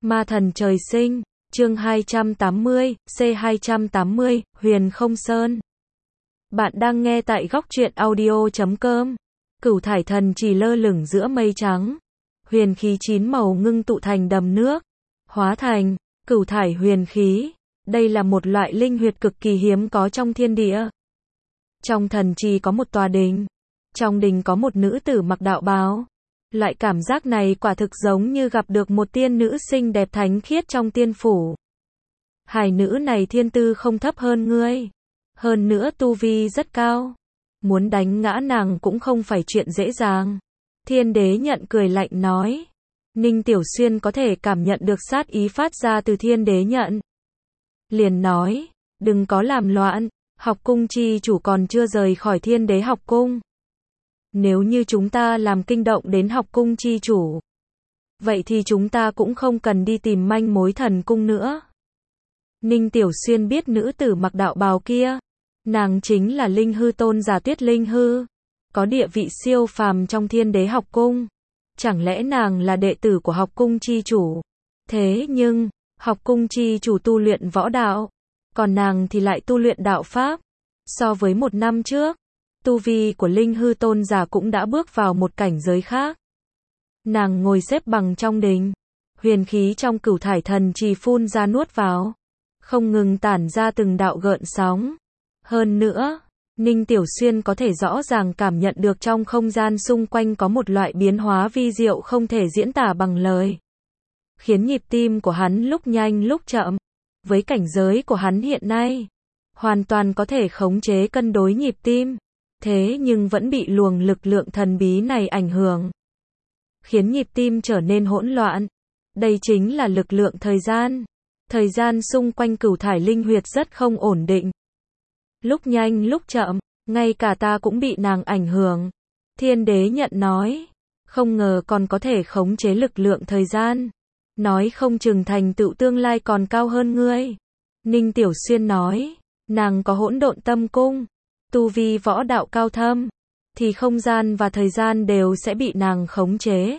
Ma thần trời sinh, chương 280, C280, Huyền Không Sơn. Bạn đang nghe tại góc truyện audio.com. Cửu thải thần chỉ lơ lửng giữa mây trắng. Huyền khí 9 màu ngưng tụ thành đầm nước. Hóa thành, cửu thải huyền khí. Đây là một loại linh huyệt cực kỳ hiếm có trong thiên địa. Trong thần trì có một tòa đình. Trong đình có một nữ tử mặc đạo bào. Loại cảm giác này quả thực giống như gặp được một tiên nữ xinh đẹp thánh khiết trong tiên phủ. Hài nữ này thiên tư không thấp hơn ngươi. Hơn nữa tu vi rất cao. Muốn đánh ngã nàng cũng không phải chuyện dễ dàng. Thiên đế nhận cười lạnh nói. Ninh Tiểu Xuyên có thể cảm nhận được sát ý phát ra từ thiên đế nhận. Liền nói, đừng có làm loạn, học cung chi chủ còn chưa rời khỏi thiên đế học cung. Nếu như chúng ta làm kinh động đến học cung chi chủ, vậy thì chúng ta cũng không cần đi tìm manh mối thần cung nữa. Ninh Tiểu Xuyên biết nữ tử mặc đạo bào kia, nàng chính là Linh Hư tôn giả Tuyết Linh Hư, có địa vị siêu phàm trong thiên đế học cung. Chẳng lẽ nàng là đệ tử của học cung chi chủ? Thế nhưng, học cung chi chủ tu luyện võ đạo, còn nàng thì lại tu luyện đạo pháp. So với một năm trước, tu vi của Linh Hư tôn giả cũng đã bước vào một cảnh giới khác. Nàng ngồi xếp bằng trong đình, huyền khí trong cửu thải thần trì phun ra nuốt vào, không ngừng tản ra từng đạo gợn sóng. Hơn nữa, Ninh Tiểu Xuyên có thể rõ ràng cảm nhận được trong không gian xung quanh có một loại biến hóa vi diệu không thể diễn tả bằng lời, khiến nhịp tim của hắn lúc nhanh lúc chậm. Với cảnh giới của hắn hiện nay, hoàn toàn có thể khống chế cân đối nhịp tim. Thế nhưng vẫn bị luồng lực lượng thần bí này ảnh hưởng, khiến nhịp tim trở nên hỗn loạn. Đây chính là lực lượng thời gian. Thời gian xung quanh cửu thải linh huyệt rất không ổn định. Lúc nhanh lúc chậm, ngay cả ta cũng bị nàng ảnh hưởng. Thiên đế nhận nói, không ngờ còn có thể khống chế lực lượng thời gian. Nói không chừng thành tựu tương lai còn cao hơn ngươi. Ninh Tiểu Xuyên nói, nàng có hỗn độn tâm cung, tu vi võ đạo cao thâm, thì không gian và thời gian đều sẽ bị nàng khống chế.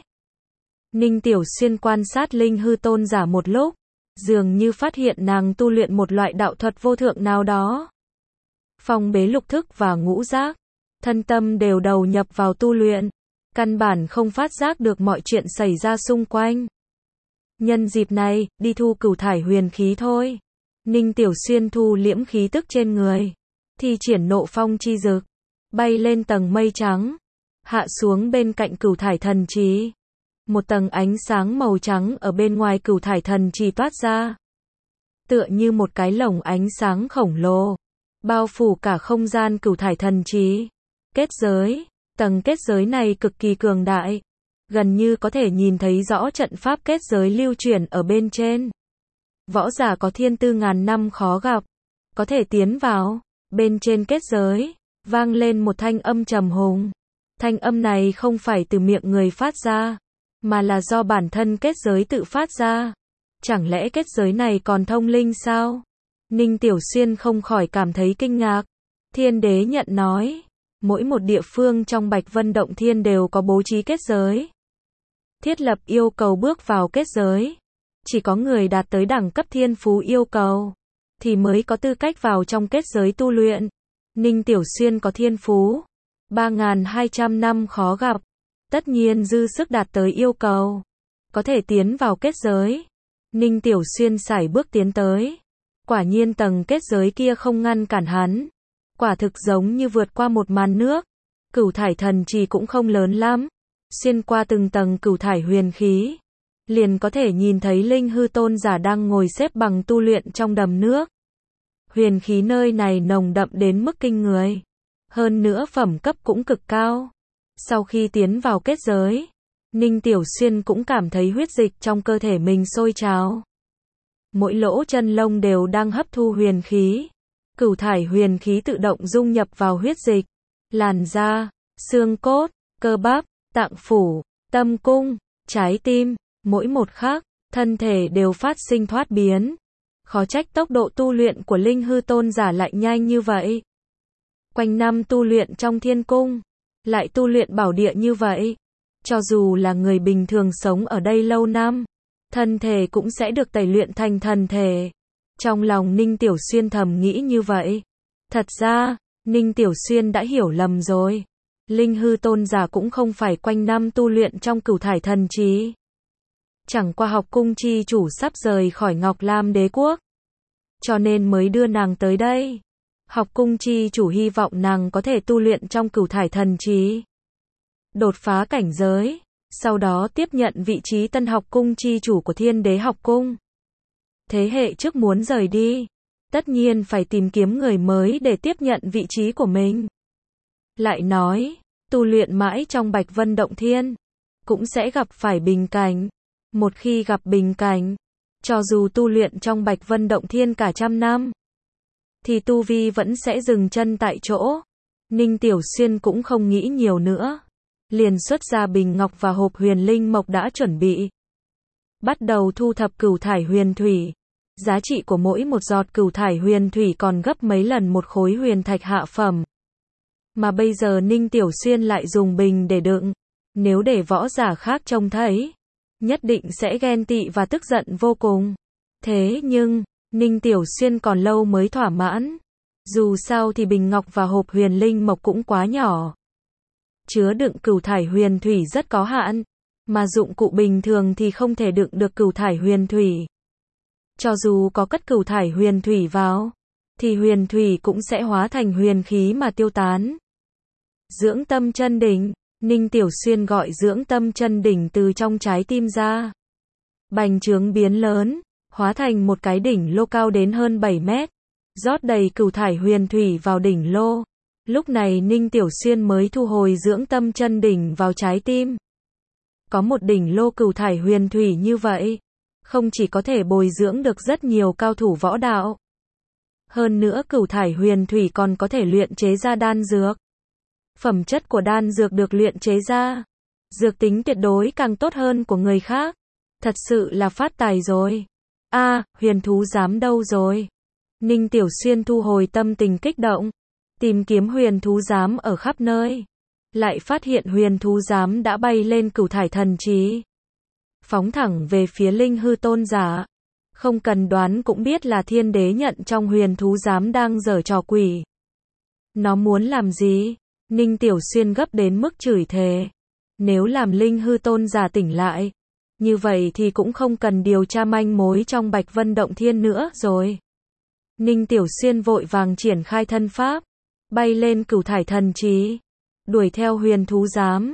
Ninh Tiểu Xuyên quan sát Linh Hư tôn giả một lúc, dường như phát hiện nàng tu luyện một loại đạo thuật vô thượng nào đó. Phong bế lục thức và ngũ giác, thân tâm đều đầu nhập vào tu luyện, căn bản không phát giác được mọi chuyện xảy ra xung quanh. Nhân dịp này, đi thu cửu thải huyền khí thôi. Ninh Tiểu Xuyên thu liễm khí tức trên người, thi triển nộ phong chi dực, bay lên tầng mây trắng, hạ xuống bên cạnh cửu thải thần trì. Một tầng ánh sáng màu trắng ở bên ngoài cửu thải thần trì toát ra, tựa như một cái lồng ánh sáng khổng lồ, bao phủ cả không gian cửu thải thần trì. Kết giới, tầng kết giới này cực kỳ cường đại, gần như có thể nhìn thấy rõ trận pháp kết giới lưu chuyển ở bên trên. Võ giả có thiên tư ngàn năm khó gặp, có thể tiến vào. Bên trên kết giới, vang lên một thanh âm trầm hùng. Thanh âm này không phải từ miệng người phát ra, mà là do bản thân kết giới tự phát ra. Chẳng lẽ kết giới này còn thông linh sao? Ninh Tiểu Xuyên không khỏi cảm thấy kinh ngạc. Thiên đế nhận nói, mỗi một địa phương trong Bạch Vân Động Thiên đều có bố trí kết giới. Thiết lập yêu cầu bước vào kết giới. Chỉ có người đạt tới đẳng cấp thiên phú yêu cầu, thì mới có tư cách vào trong kết giới tu luyện. Ninh Tiểu Xuyên có thiên phú 3.200 năm khó gặp, tất nhiên dư sức đạt tới yêu cầu, có thể tiến vào kết giới. Ninh Tiểu Xuyên sải bước tiến tới, quả nhiên tầng kết giới kia không ngăn cản hắn, quả thực giống như vượt qua một màn nước. Cửu thải thần trì cũng không lớn lắm, xuyên qua từng tầng cửu thải huyền khí, liền có thể nhìn thấy Linh Hư tôn giả đang ngồi xếp bằng tu luyện trong đầm nước. Huyền khí nơi này nồng đậm đến mức kinh người, hơn nữa phẩm cấp cũng cực cao. Sau khi tiến vào kết giới, Ninh Tiểu Xuyên cũng cảm thấy huyết dịch trong cơ thể mình sôi trào. Mỗi lỗ chân lông đều đang hấp thu huyền khí. Cửu thải huyền khí tự động dung nhập vào huyết dịch, làn da, xương cốt, cơ bắp, tạng phủ, tâm cung, trái tim. Mỗi một khắc, thân thể đều phát sinh thoát biến. Khó trách tốc độ tu luyện của Linh Hư tôn giả lại nhanh như vậy. Quanh năm tu luyện trong thiên cung, lại tu luyện bảo địa như vậy. Cho dù là người bình thường sống ở đây lâu năm, thân thể cũng sẽ được tẩy luyện thành thần thể. Trong lòng Ninh Tiểu Xuyên thầm nghĩ như vậy. Thật ra, Ninh Tiểu Xuyên đã hiểu lầm rồi. Linh hư tôn giả cũng không phải quanh năm tu luyện trong Cửu Thải Thần Trì. Chẳng qua học cung chi chủ sắp rời khỏi Ngọc Lam Đế quốc, cho nên mới đưa nàng tới đây. Học cung chi chủ hy vọng nàng có thể tu luyện trong Cửu Thải Thần Trì, đột phá cảnh giới, sau đó tiếp nhận vị trí tân học cung chi chủ của Thiên Đế học cung. Thế hệ trước muốn rời đi, tất nhiên phải tìm kiếm người mới để tiếp nhận vị trí của mình. Lại nói, tu luyện mãi trong Bạch Vân Động Thiên, cũng sẽ gặp phải bình cảnh. Một khi gặp bình cảnh, cho dù tu luyện trong Bạch Vân Động Thiên cả trăm năm, thì tu vi vẫn sẽ dừng chân tại chỗ. Ninh Tiểu Xuyên cũng không nghĩ nhiều nữa, liền xuất ra bình ngọc và hộp huyền linh mộc đã chuẩn bị. Bắt đầu thu thập cửu thải huyền thủy. Giá trị của mỗi một giọt cửu thải huyền thủy còn gấp mấy lần một khối huyền thạch hạ phẩm. Mà bây giờ Ninh Tiểu Xuyên lại dùng bình để đựng. Nếu để võ giả khác trông thấy, nhất định sẽ ghen tị và tức giận vô cùng. Thế nhưng, Ninh Tiểu Xuyên còn lâu mới thỏa mãn. Dù sao thì bình ngọc và hộp huyền linh mộc cũng quá nhỏ. Chứa đựng cửu thải huyền thủy rất có hạn, mà dụng cụ bình thường thì không thể đựng được cửu thải huyền thủy. Cho dù có cất cửu thải huyền thủy vào, thì huyền thủy cũng sẽ hóa thành huyền khí mà tiêu tán. Dưỡng tâm chân đỉnh. Ninh Tiểu Xuyên gọi dưỡng tâm chân đỉnh từ trong trái tim ra. Bành trướng biến lớn, hóa thành một cái đỉnh lô cao đến hơn 7 mét. Rót đầy cửu thải huyền thủy vào đỉnh lô. Lúc này Ninh Tiểu Xuyên mới thu hồi dưỡng tâm chân đỉnh vào trái tim. Có một đỉnh lô cửu thải huyền thủy như vậy, không chỉ có thể bồi dưỡng được rất nhiều cao thủ võ đạo. Hơn nữa cửu thải huyền thủy còn có thể luyện chế ra đan dược. Phẩm chất của đan dược được luyện chế ra, dược tính tuyệt đối càng tốt hơn của người khác. Thật sự là phát tài rồi. Huyền thú giám đâu rồi? Ninh Tiểu Xuyên thu hồi tâm tình kích động, tìm kiếm huyền thú giám ở khắp nơi. Lại phát hiện huyền thú giám đã bay lên Cửu Thải Thần Trì, phóng thẳng về phía linh hư tôn giả. Không cần đoán cũng biết là Thiên Đế Nhận trong huyền thú giám đang giở trò quỷ. Nó muốn làm gì? Ninh Tiểu Xuyên gấp đến mức chửi thề. Nếu làm linh hư tôn giả tỉnh lại, như vậy thì cũng không cần điều tra manh mối trong Bạch Vân Động Thiên nữa rồi. Ninh Tiểu Xuyên vội vàng triển khai thân pháp, bay lên Cửu Thải Thần Trì, đuổi theo huyền thú giám.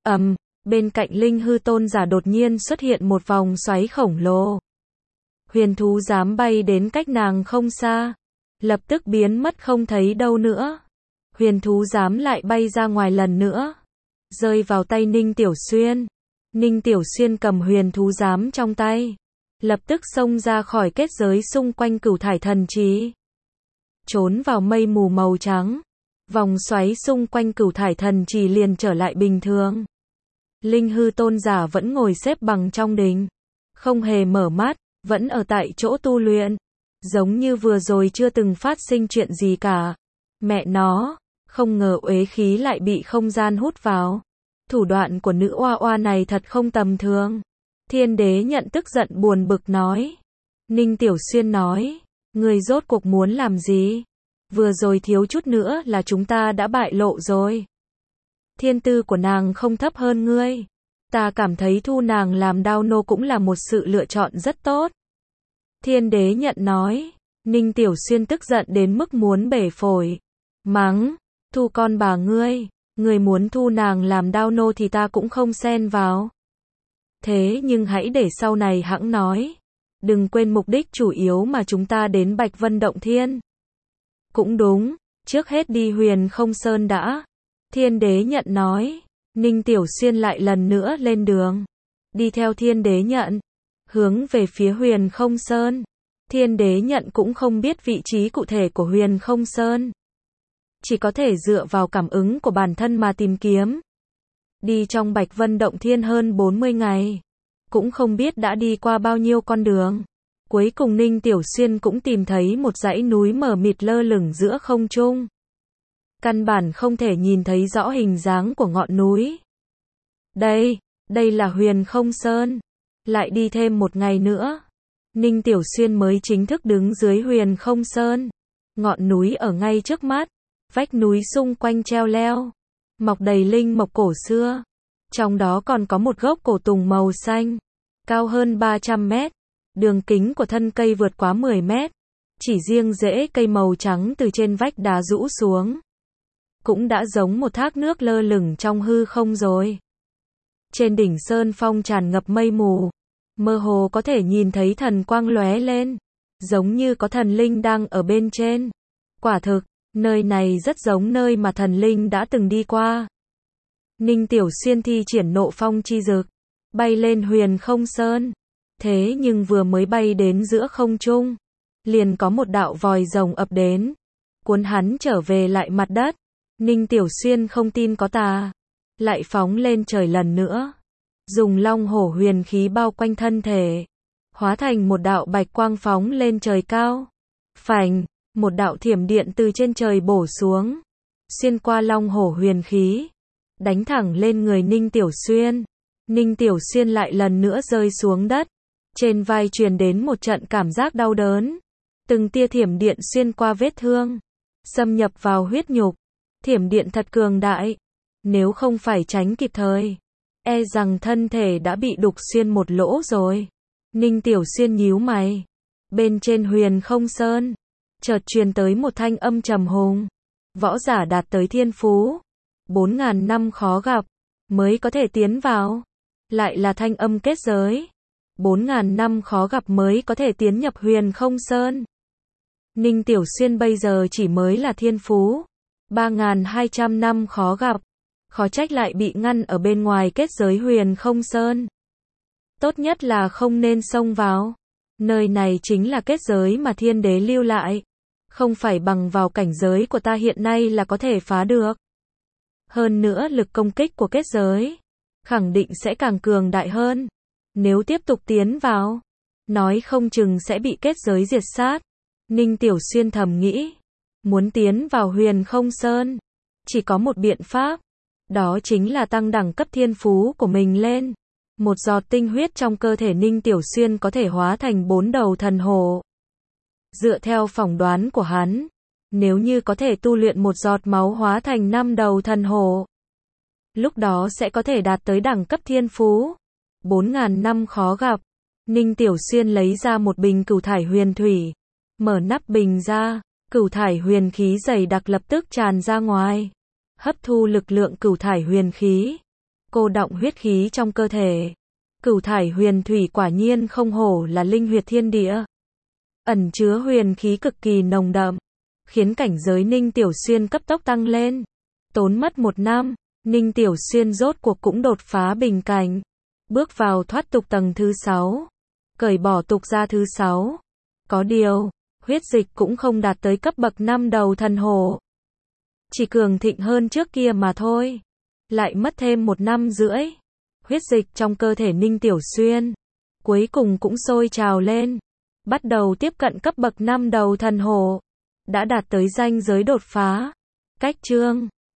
Bên cạnh linh hư tôn giả đột nhiên xuất hiện một vòng xoáy khổng lồ. Huyền thú giám bay đến cách nàng không xa, lập tức biến mất không thấy đâu nữa. Huyền thú giám lại bay ra ngoài lần nữa, rơi vào tay Ninh Tiểu Xuyên. Ninh Tiểu Xuyên cầm huyền thú giám trong tay, lập tức xông ra khỏi kết giới xung quanh Cửu Thải Thần Trì, trốn vào mây mù màu trắng. Vòng xoáy xung quanh Cửu Thải Thần Trì liền trở lại bình thường. Linh hư tôn giả vẫn ngồi xếp bằng trong đình, không hề mở mắt, vẫn ở tại chỗ tu luyện, giống như vừa rồi chưa từng phát sinh chuyện gì cả. Mẹ nó, không ngờ uế khí lại bị không gian hút vào. Thủ đoạn của nữ oa oa này thật không tầm thường. Thiên Đế Nhận tức giận buồn bực nói. Ninh Tiểu Xuyên nói, người rốt cuộc muốn làm gì? Vừa rồi thiếu chút nữa là chúng ta đã bại lộ rồi. Thiên tư của nàng không thấp hơn ngươi. Ta cảm thấy thu nàng làm đao nô cũng là một sự lựa chọn rất tốt. Thiên Đế Nhận nói. Ninh Tiểu Xuyên tức giận đến mức muốn bể phổi. Mắng, thu con bà ngươi. Người muốn thu nàng làm đao nô thì ta cũng không xen vào. Thế nhưng hãy để sau này hẵng nói. Đừng quên mục đích chủ yếu mà chúng ta đến Bạch Vân Động Thiên. Cũng đúng, trước hết đi Huyền Không Sơn đã. Thiên Đế Nhận nói. Ninh Tiểu Xuyên lại lần nữa lên đường, đi theo Thiên Đế Nhận, hướng về phía Huyền Không Sơn. Thiên Đế Nhận cũng không biết vị trí cụ thể của Huyền Không Sơn, chỉ có thể dựa vào cảm ứng của bản thân mà tìm kiếm. Đi trong Bạch Vân Động Thiên hơn 40 ngày, cũng không biết đã đi qua bao nhiêu con đường. Cuối cùng Ninh Tiểu Xuyên cũng tìm thấy một dãy núi mờ mịt lơ lửng giữa không trung. Căn bản không thể nhìn thấy rõ hình dáng của ngọn núi. Đây là Huyền Không Sơn. Lại đi thêm một ngày nữa, Ninh Tiểu Xuyên mới chính thức đứng dưới Huyền Không Sơn. Ngọn núi ở ngay trước mắt, vách núi xung quanh treo leo, mọc đầy linh mộc cổ xưa. Trong đó còn có một gốc cổ tùng màu xanh, cao hơn 300 mét. Đường kính của thân cây vượt quá 10 mét. Chỉ riêng rễ cây màu trắng từ trên vách đá rũ xuống, cũng đã giống một thác nước lơ lửng trong hư không rồi. Trên đỉnh sơn phong tràn ngập mây mù, mơ hồ có thể nhìn thấy thần quang lóe lên, giống như có thần linh đang ở bên trên. Quả thực, nơi này rất giống nơi mà thần linh đã từng đi qua. Ninh Tiểu Xuyên thi triển nộ phong chi dực, bay lên Huyền Không Sơn. Thế nhưng vừa mới bay đến giữa không trung, liền có một đạo vòi rồng ập đến, cuốn hắn trở về lại mặt đất. Ninh Tiểu Xuyên không tin có tà, lại phóng lên trời lần nữa, dùng long hổ huyền khí bao quanh thân thể, hóa thành một đạo bạch quang phóng lên trời cao. Phành, một đạo thiểm điện từ trên trời bổ xuống, xuyên qua long hổ huyền khí, đánh thẳng lên người Ninh Tiểu Xuyên. Ninh Tiểu Xuyên lại lần nữa rơi xuống đất, trên vai truyền đến một trận cảm giác đau đớn. Từng tia thiểm điện xuyên qua vết thương, xâm nhập vào huyết nhục. Thiểm điện thật cường đại, nếu không phải tránh kịp thời, e rằng thân thể đã bị đục xuyên một lỗ rồi. Ninh Tiểu Xuyên nhíu mày. Bên trên Huyền Không Sơn, chợt truyền tới một thanh âm trầm hùng. Võ giả đạt tới thiên phú, 4.000 năm khó gặp, mới có thể tiến vào. Lại là thanh âm kết giới. 4.000 năm khó gặp mới có thể tiến nhập Huyền Không Sơn. Ninh Tiểu Xuyên bây giờ chỉ mới là thiên phú, 3.200 năm khó gặp, khó trách lại bị ngăn ở bên ngoài kết giới Huyền Không Sơn. Tốt nhất là không nên xông vào. Nơi này chính là kết giới mà thiên đế lưu lại, không phải bằng vào cảnh giới của ta hiện nay là có thể phá được. Hơn nữa lực công kích của kết giới khẳng định sẽ càng cường đại hơn. Nếu tiếp tục tiến vào, nói không chừng sẽ bị kết giới diệt sát. Ninh Tiểu Xuyên thầm nghĩ, muốn tiến vào Huyền Không Sơn, chỉ có một biện pháp, đó chính là tăng đẳng cấp thiên phú của mình lên. Một giọt tinh huyết trong cơ thể Ninh Tiểu Xuyên có thể hóa thành 4 đầu thần hổ. Dựa theo phỏng đoán của hắn, nếu như có thể tu luyện một giọt máu hóa thành 5 đầu thần hổ, lúc đó sẽ có thể đạt tới đẳng cấp thiên phú. 4.000 năm khó gặp. Ninh Tiểu Xuyên lấy ra một bình cửu thải huyền thủy, mở nắp bình ra, cửu thải huyền khí dày đặc lập tức tràn ra ngoài, hấp thu lực lượng cửu thải huyền khí, cô đọng huyết khí trong cơ thể. Cửu thải huyền thủy quả nhiên không hổ là linh huyệt thiên địa, ẩn chứa huyền khí cực kỳ nồng đậm, khiến cảnh giới Ninh Tiểu Xuyên cấp tốc tăng lên. Tốn mất 1 năm, Ninh Tiểu Xuyên rốt cuộc cũng đột phá bình cảnh, bước vào thoát tục tầng thứ 6, cởi bỏ tục gia thứ 6. Có điều, huyết dịch cũng không đạt tới cấp bậc 5 đầu thần hổ, chỉ cường thịnh hơn trước kia mà thôi. Lại mất thêm 1 năm rưỡi, huyết dịch trong cơ thể Ninh Tiểu Xuyên cuối cùng cũng sôi trào lên, bắt đầu tiếp cận cấp bậc 5 đầu thần hổ, đã đạt tới ranh giới đột phá. Cách chương